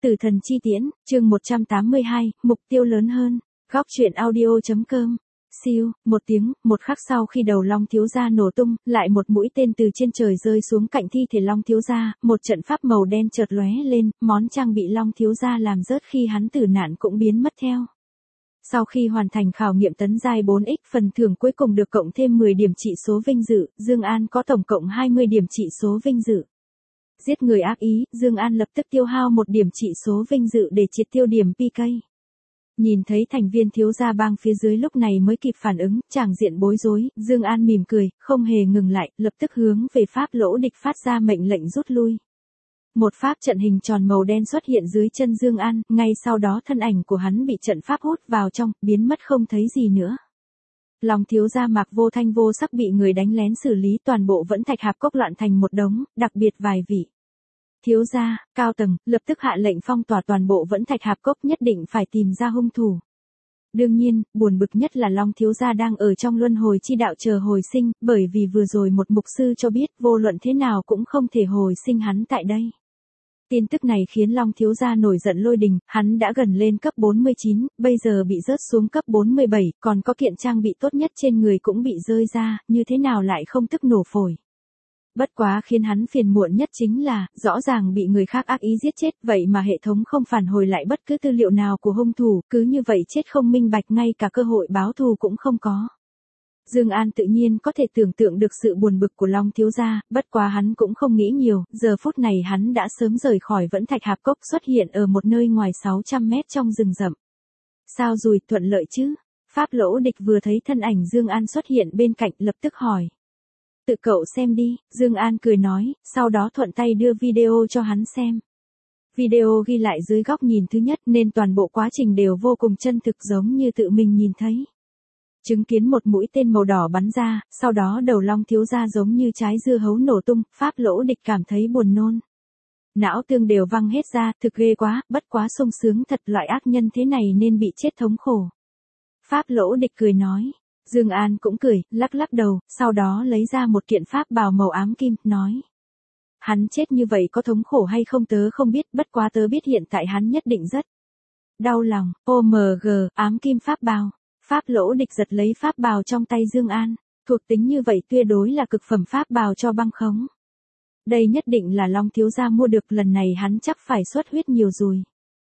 Tử thần chi tiễn, chương 182, mục tiêu lớn hơn. Góc truyện audio.com. Siêu, một tiếng, một khắc sau khi đầu Long thiếu gia nổ tung, lại một mũi tên từ trên trời rơi xuống cạnh thi thể Long thiếu gia, một trận pháp màu đen chợt lóe lên, món trang bị Long thiếu gia làm rớt khi hắn tử nạn cũng biến mất theo. Sau khi hoàn thành khảo nghiệm tấn giai 4X, phần thưởng cuối cùng được cộng thêm 10 điểm trị số vinh dự, Dương An có tổng cộng 20 điểm trị số vinh dự. Giết người ác ý, Dương An lập tức tiêu hao 1 điểm trị số vinh dự để triệt tiêu điểm PK. Nhìn thấy thành viên thiếu gia bang phía dưới lúc này mới kịp phản ứng, tràng diện bối rối, Dương An mỉm cười, không hề ngừng lại, lập tức hướng về pháp lỗ địch phát ra mệnh lệnh rút lui. Một pháp trận hình tròn màu đen xuất hiện dưới chân Dương An, ngay sau đó thân ảnh của hắn bị trận pháp hút vào trong, biến mất không thấy gì nữa. Long thiếu gia Mạc vô thanh vô sắc bị người đánh lén xử lý, toàn bộ vẫn thạch hạp cốc loạn thành một đống, đặc biệt vài vị thiếu gia, cao tầng, lập tức hạ lệnh phong tỏa toàn bộ vẫn thạch hạp cốc, nhất định phải tìm ra hung thủ. Đương nhiên, buồn bực nhất là Long thiếu gia đang ở trong luân hồi chi đạo chờ hồi sinh, bởi vì vừa rồi một mục sư cho biết vô luận thế nào cũng không thể hồi sinh hắn tại đây. Tin tức này khiến Long thiếu gia nổi giận lôi đình, hắn đã gần lên cấp 49, bây giờ bị rớt xuống cấp 47, còn có kiện trang bị tốt nhất trên người cũng bị rơi ra, như thế nào lại không tức nổ phổi. Bất quá khiến hắn phiền muộn nhất chính là, rõ ràng bị người khác ác ý giết chết, vậy mà hệ thống không phản hồi lại bất cứ tư liệu nào của hung thủ, cứ như vậy chết không minh bạch, ngay cả cơ hội báo thù cũng không có. Dương An tự nhiên có thể tưởng tượng được sự buồn bực của Long thiếu gia, bất quá hắn cũng không nghĩ nhiều, giờ phút này hắn đã sớm rời khỏi vẫn thạch hạp cốc, xuất hiện ở một nơi ngoài 600 mét trong rừng rậm. Sao rồi, thuận lợi chứ? Pháp lỗ địch vừa thấy thân ảnh Dương An xuất hiện bên cạnh lập tức hỏi. Tự cậu xem đi, Dương An cười nói, sau đó thuận tay đưa video cho hắn xem. Video ghi lại dưới góc nhìn thứ nhất nên toàn bộ quá trình đều vô cùng chân thực giống như tự mình nhìn thấy. Chứng kiến một mũi tên màu đỏ bắn ra, sau đó đầu Long thiếu gia giống như trái dưa hấu nổ tung, pháp lỗ địch cảm thấy buồn nôn. Não tương đều văng hết ra, thực ghê quá, bất quá sung sướng thật, loại ác nhân thế này nên bị chết thống khổ. Pháp lỗ địch cười nói. Dương An cũng cười, lắc lắc đầu, sau đó lấy ra một kiện pháp bào màu ám kim, nói. Hắn chết như vậy có thống khổ hay không tớ không biết, bất quá tớ biết hiện tại hắn nhất định rất đau lòng. OMG, ám kim pháp bào. Pháp lỗ địch giật lấy pháp bào trong tay Dương An, thuộc tính như vậy tuyệt đối là cực phẩm pháp bào cho băng khống. Đây nhất định là Long thiếu gia mua được, lần này hắn chắc phải xuất huyết nhiều rồi.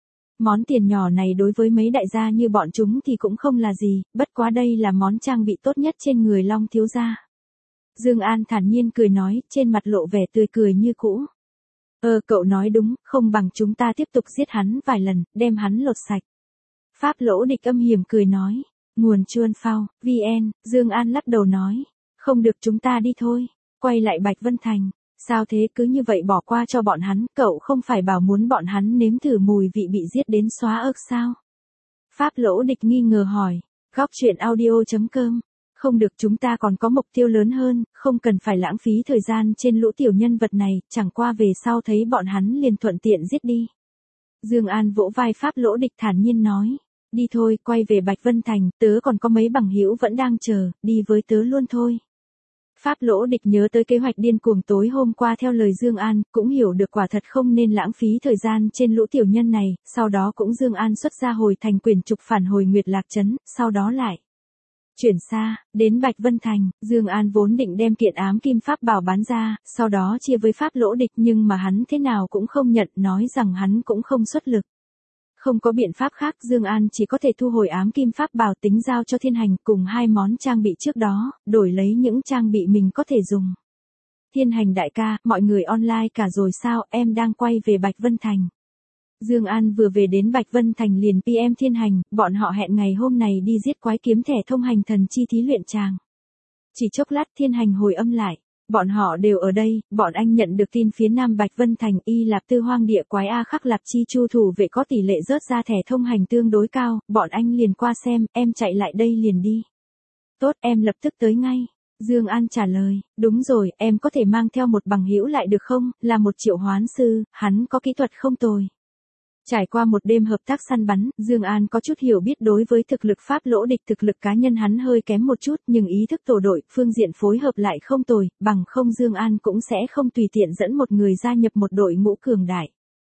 Món tiền nhỏ này đối với mấy đại gia như bọn chúng thì cũng không là gì, bất quá đây là món trang bị tốt nhất trên người Long thiếu gia. Dương An thản nhiên cười nói, trên mặt lộ vẻ tươi cười như cũ. Cậu nói đúng, không bằng chúng ta tiếp tục giết hắn vài lần, đem hắn lột sạch. Pháp lỗ địch âm hiểm cười nói. Nguồn chuôn phao, VN, Dương An lắc đầu nói. Không được, chúng ta đi thôi. Quay lại Bạch Vân Thành. Sao thế, cứ như vậy bỏ qua cho bọn hắn, cậu không phải bảo muốn bọn hắn nếm thử mùi vị bị giết đến xóa ức sao? Pháp lỗ địch nghi ngờ hỏi. Góc truyện audio.com. Không được, chúng ta còn có mục tiêu lớn hơn, không cần phải lãng phí thời gian trên lũ tiểu nhân vật này, chẳng qua về sau thấy bọn hắn liền thuận tiện giết đi. Dương An vỗ vai pháp lỗ địch thản nhiên nói. Đi thôi, quay về Bạch Vân Thành, tớ còn có mấy bằng hữu vẫn đang chờ, đi với tớ luôn thôi. Pháp lỗ địch nhớ tới kế hoạch điên cuồng tối hôm qua theo lời Dương An, cũng hiểu được quả thật không nên lãng phí thời gian trên lũ tiểu nhân này, sau đó cũng Dương An xuất ra hồi thành quyển trục phản hồi Nguyệt Lạc Trấn, sau đó lại chuyển xa, đến Bạch Vân Thành, Dương An vốn định đem kiện ám kim pháp bảo bán ra, sau đó chia với pháp lỗ địch, nhưng mà hắn thế nào cũng không nhận, nói rằng hắn cũng không xuất lực. Không có biện pháp khác, Dương An chỉ có thể thu hồi ám kim pháp bảo tính giao cho Thiên Hành cùng 2 món trang bị trước đó, đổi lấy những trang bị mình có thể dùng. Thiên Hành đại ca, mọi người online cả rồi sao, em đang quay về Bạch Vân Thành. Dương An vừa về đến Bạch Vân Thành liền PM Thiên Hành, bọn họ hẹn ngày hôm này đi giết quái kiếm thẻ thông hành thần chi thí luyện tràng. Chỉ chốc lát Thiên Hành hồi âm lại. Bọn họ đều ở đây, bọn anh nhận được tin phía Nam Bạch Vân Thành Y Lạp Tư hoang địa quái A Khắc Lạp Chi Chu thủ vệ có tỷ lệ rớt ra thẻ thông hành tương đối cao, bọn anh liền qua xem, em chạy lại đây liền đi. Tốt, em lập tức tới ngay. Dương An trả lời, đúng rồi, em có thể mang theo một bằng hữu lại được không, là một triệu hoán sư, hắn có kỹ thuật không tồi. Trải qua một đêm hợp tác săn bắn, Dương An có chút hiểu biết đối với thực lực pháp lỗ địch, thực lực cá nhân hắn hơi kém một chút, nhưng ý thức tổ đội, phương diện phối hợp lại không tồi, bằng không Dương An cũng sẽ không tùy tiện dẫn một người gia nhập một đội ngũ cường đại.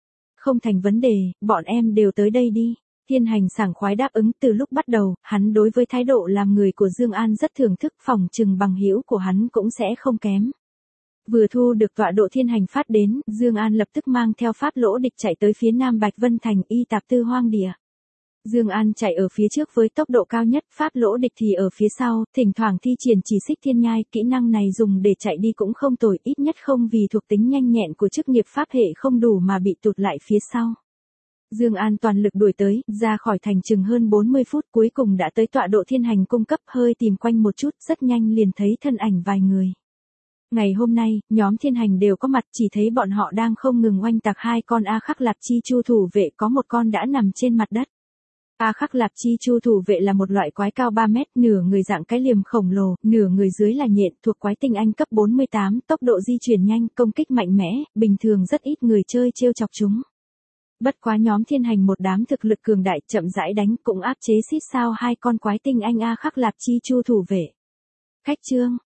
không thành vấn đề, bọn em đều tới đây đi. Thiên Hành sảng khoái đáp ứng. Từ lúc bắt đầu, hắn đối với thái độ làm người của Dương An rất thưởng thức, phỏng chừng bằng hữu của hắn cũng sẽ không kém. Vừa thu được tọa độ Thiên Hành phát đến, Dương An lập tức mang theo Pháp Lỗ Địch chạy tới phía nam Bạch Vân Thành y tạp tư hoang địa. Dương An chạy ở phía trước với tốc độ cao nhất, Pháp Lỗ Địch thì ở phía sau, thỉnh thoảng thi triển chỉ xích thiên nhai, kỹ năng này dùng để chạy đi cũng không tồi, ít nhất không vì thuộc tính nhanh nhẹn của chức nghiệp pháp hệ không đủ mà bị tụt lại phía sau. Dương An toàn lực đuổi tới, ra khỏi thành chừng hơn 40 phút, cuối cùng đã tới tọa độ Thiên Hành cung cấp, hơi tìm quanh một chút, rất nhanh liền thấy thân ảnh vài người. Ngày hôm nay, nhóm Thiên Hành đều có mặt, chỉ thấy bọn họ đang không ngừng oanh tạc hai con A Khắc Lạp Chi Chu thủ vệ, có một con đã nằm trên mặt đất. A Khắc Lạp Chi Chu thủ vệ là một loại quái cao 3 mét, nửa người dạng cái liềm khổng lồ, nửa người dưới là nhện, thuộc quái tinh anh cấp 48, tốc độ di chuyển nhanh, công kích mạnh mẽ, bình thường rất ít người chơi trêu chọc chúng. Bất quá nhóm Thiên Hành một đám thực lực cường đại, chậm rãi đánh, cũng áp chế xít sao hai con quái tinh anh A Khắc Lạp Chi Chu thủ vệ. Khách trương,